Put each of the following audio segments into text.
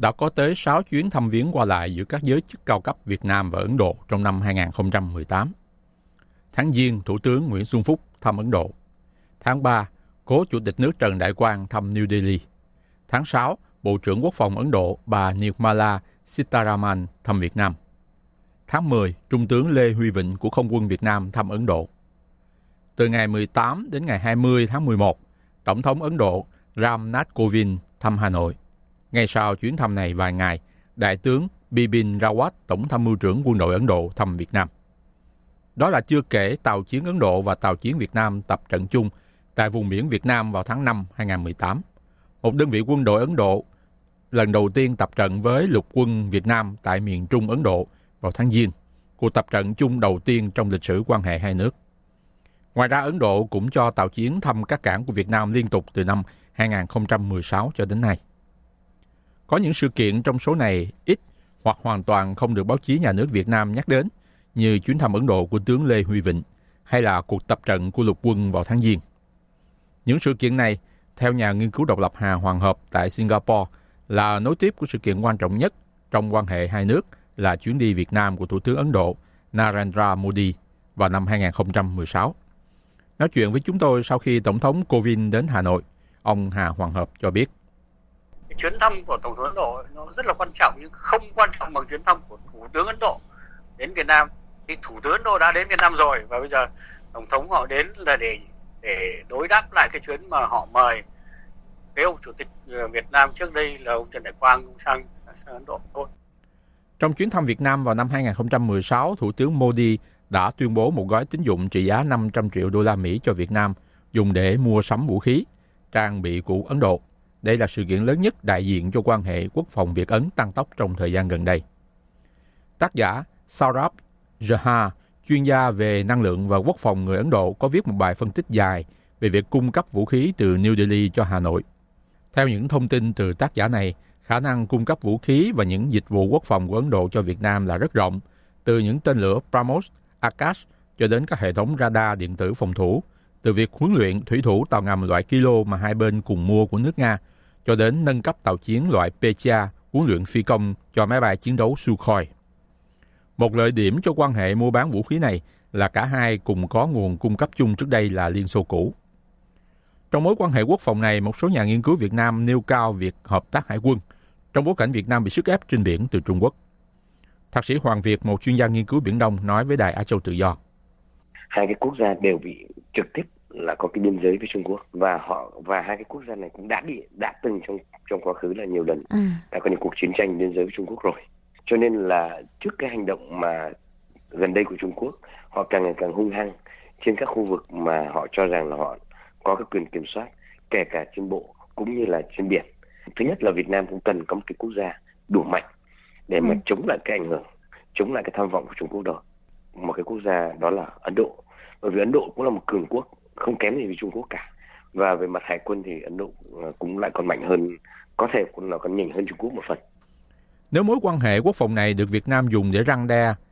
đã có tới 6 chuyến thăm viếng qua lại giữa các giới chức cao cấp Việt Nam và Ấn Độ trong năm 2018. Tháng Giêng, Thủ tướng Nguyễn Xuân Phúc thăm Ấn Độ. Tháng 3, cố Chủ tịch nước Trần Đại Quang thăm New Delhi. Tháng 6, Bộ trưởng Quốc phòng Ấn Độ bà Nirmala Sitharaman thăm Việt Nam. Tháng 10, Trung tướng Lê Huy Vịnh của Không quân Việt Nam thăm Ấn Độ. Từ ngày 18 đến ngày 20 tháng 11, Tổng thống Ấn Độ Ram Nath Kovind thăm Hà Nội. Ngay sau chuyến thăm này vài ngày, Đại tướng Bipin Rawat, Tổng tham mưu trưởng quân đội Ấn Độ thăm Việt Nam. Đó là chưa kể tàu chiến Ấn Độ và tàu chiến Việt Nam tập trận chung tại vùng biển Việt Nam vào tháng 5 2018. Một đơn vị quân đội Ấn Độ lần đầu tiên tập trận với lục quân Việt Nam tại miền Trung Ấn Độ vào tháng Giêng, cuộc tập trận chung đầu tiên trong lịch sử quan hệ hai nước. Ngoài ra, Ấn Độ cũng cho tàu chiến thăm các cảng của Việt Nam liên tục từ năm 2016 cho đến nay. Có những sự kiện trong số này ít hoặc hoàn toàn không được báo chí nhà nước Việt Nam nhắc đến, như chuyến thăm Ấn Độ của tướng Lê Huy Vịnh hay là cuộc tập trận của lục quân vào tháng Giêng. Những sự kiện này, theo nhà nghiên cứu độc lập Hà Hoàng Hợp tại Singapore, là nối tiếp của sự kiện quan trọng nhất trong quan hệ hai nước là chuyến đi Việt Nam của Thủ tướng Ấn Độ Narendra Modi vào năm 2016. Nói chuyện với chúng tôi sau khi Tổng thống Kovind đến Hà Nội, ông Hà Hoàng Hợp cho biết. Chuyến thăm của Tổng thống Ấn Độ nó rất là quan trọng, nhưng không quan trọng bằng chuyến thăm của Thủ tướng Ấn Độ đến Việt Nam. Thì Thủ tướng Ấn Độ đã đến Việt Nam rồi, và bây giờ Tổng thống họ đến là để đối đáp lại cái chuyến mà họ mời cái ông Chủ tịch Việt Nam trước đây là ông Trần Đại Quang sang Ấn Độ thôi. Trong chuyến thăm Việt Nam vào năm 2016, Thủ tướng Modi đã tuyên bố một gói tín dụng trị giá 500 triệu đô la Mỹ cho Việt Nam dùng để mua sắm vũ khí, trang bị của Ấn Độ. Đây là sự kiện lớn nhất đại diện cho quan hệ quốc phòng Việt-Ấn tăng tốc trong thời gian gần đây. Tác giả Saurabh Jha, chuyên gia về năng lượng và quốc phòng người Ấn Độ, có viết một bài phân tích dài về việc cung cấp vũ khí từ New Delhi cho Hà Nội. Theo những thông tin từ tác giả này, khả năng cung cấp vũ khí và những dịch vụ quốc phòng của Ấn Độ cho Việt Nam là rất rộng, từ những tên lửa BrahMos, Akash cho đến các hệ thống radar điện tử phòng thủ, từ việc huấn luyện thủy thủ tàu ngầm loại Kilo mà hai bên cùng mua của nước Nga, cho đến nâng cấp tàu chiến loại Petya huấn luyện phi công cho máy bay chiến đấu Sukhoi. Một lợi điểm cho quan hệ mua bán vũ khí này là cả hai cùng có nguồn cung cấp chung trước đây là Liên Xô cũ. Trong mối quan hệ quốc phòng này, một số nhà nghiên cứu Việt Nam nêu cao việc hợp tác hải quân trong bối cảnh Việt Nam bị sức ép trên biển từ Trung Quốc. Thạc sĩ Hoàng Việt, một chuyên gia nghiên cứu Biển Đông, nói với Đài Á Châu Tự Do. Hai cái quốc gia đều bị trực tiếp là có cái biên giới với Trung Quốc, và hai cái quốc gia này cũng đã từng trong quá khứ là nhiều lần đã có những cuộc chiến tranh biên giới với Trung Quốc rồi. Cho nên là trước cái hành động mà gần đây của Trung Quốc, họ càng ngày càng hung hăng trên các khu vực mà họ cho rằng là họ có cái quyền kiểm soát, kể cả trên bộ cũng như là trên biển. Thứ nhất là Việt Nam cũng cần có một cái quốc gia đủ mạnh để mà chống lại cái ảnh hưởng, chống lại cái tham vọng của Trung Quốc đó. Một cái quốc gia đó là Ấn Độ, bởi vì Ấn Độ cũng là một cường quốc không kém gì với Trung Quốc cả, và về mặt hải quân thì Ấn Độ cũng lại còn mạnh hơn, có thể cũng là còn nhỉnh hơn Trung Quốc một phần. Nếu mối quan hệ quốc phòng này được Việt Nam dùng để răn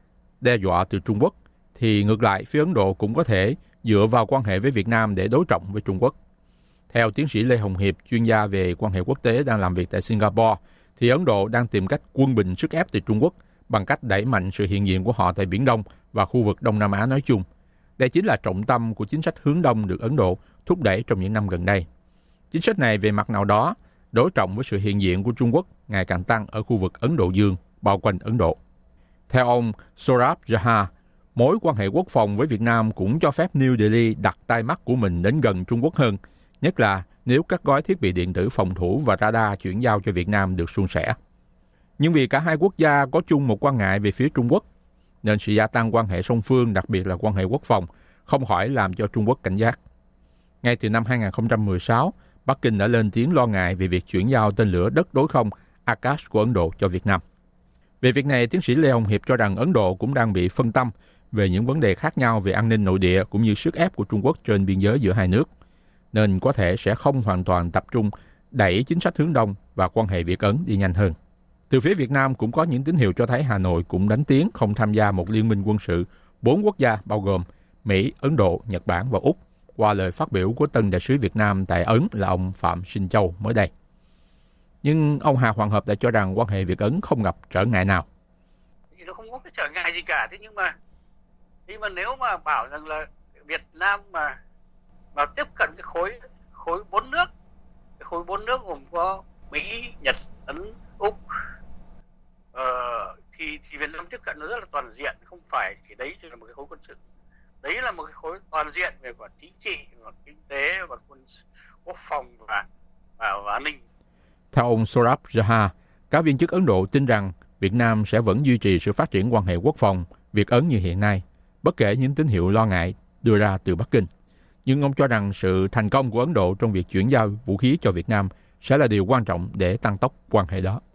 đe dọa từ Trung Quốc, thì ngược lại phía Ấn Độ cũng có thể dựa vào quan hệ với Việt Nam để đối trọng với Trung Quốc. Theo tiến sĩ Lê Hồng Hiệp, chuyên gia về quan hệ quốc tế đang làm việc tại Singapore, thì Ấn Độ đang tìm cách quân bình sức ép từ Trung Quốc bằng cách đẩy mạnh sự hiện diện của họ tại Biển Đông và khu vực Đông Nam Á nói chung. Đây chính là trọng tâm của chính sách hướng Đông được Ấn Độ thúc đẩy trong những năm gần đây. Chính sách này về mặt nào đó đối trọng với sự hiện diện của Trung Quốc ngày càng tăng ở khu vực Ấn Độ Dương bao quanh Ấn Độ. Theo ông Saurabh Jha, mối quan hệ quốc phòng với Việt Nam cũng cho phép New Delhi đặt tai mắt của mình đến gần Trung Quốc hơn, nhất là nếu các gói thiết bị điện tử phòng thủ và radar chuyển giao cho Việt Nam được suôn sẻ. Nhưng vì cả hai quốc gia có chung một quan ngại về phía Trung Quốc, nên sự gia tăng quan hệ song phương, đặc biệt là quan hệ quốc phòng, không khỏi làm cho Trung Quốc cảnh giác. Ngay từ năm 2016, Bắc Kinh đã lên tiếng lo ngại về việc chuyển giao tên lửa đất đối không Akash của Ấn Độ cho Việt Nam. Về việc này, tiến sĩ Lê Hồng Hiệp cho rằng Ấn Độ cũng đang bị phân tâm về những vấn đề khác nhau về an ninh nội địa cũng như sức ép của Trung Quốc trên biên giới giữa hai nước, nên có thể sẽ không hoàn toàn tập trung đẩy chính sách hướng Đông và quan hệ Việt-Ấn đi nhanh hơn. Từ phía Việt Nam cũng có những tín hiệu cho thấy Hà Nội cũng đánh tiếng không tham gia một liên minh quân sự 4 quốc gia bao gồm Mỹ, Ấn Độ, Nhật Bản và Úc, qua lời phát biểu của tân đại sứ Việt Nam tại Ấn là ông Phạm Sinh Châu mới đây. Nhưng ông Hà Hoàng Hợp lại cho rằng quan hệ Việt-Ấn không gặp trở ngại nào. Thì nó không có cái trở ngại gì cả. Thế nhưng mà nếu mà bảo rằng là Việt Nam mà tiếp cận cái khối 4 nước, cái khối 4 nước gồm có Mỹ, Nhật, Ấn, Úc, thì Việt Nam tiếp cận nó rất là toàn diện, không phải chỉ đấy chỉ là một cái khối quân sự. Đấy là một cái khối toàn diện về mặt chính trị, về mặt kinh tế, về mặt quốc phòng và an ninh. Theo ông Saurabh Jha, các viên chức Ấn Độ tin rằng Việt Nam sẽ vẫn duy trì sự phát triển quan hệ quốc phòng Việt-Ấn như hiện nay, bất kể những tín hiệu lo ngại đưa ra từ Bắc Kinh. Nhưng ông cho rằng sự thành công của Ấn Độ trong việc chuyển giao vũ khí cho Việt Nam sẽ là điều quan trọng để tăng tốc quan hệ đó.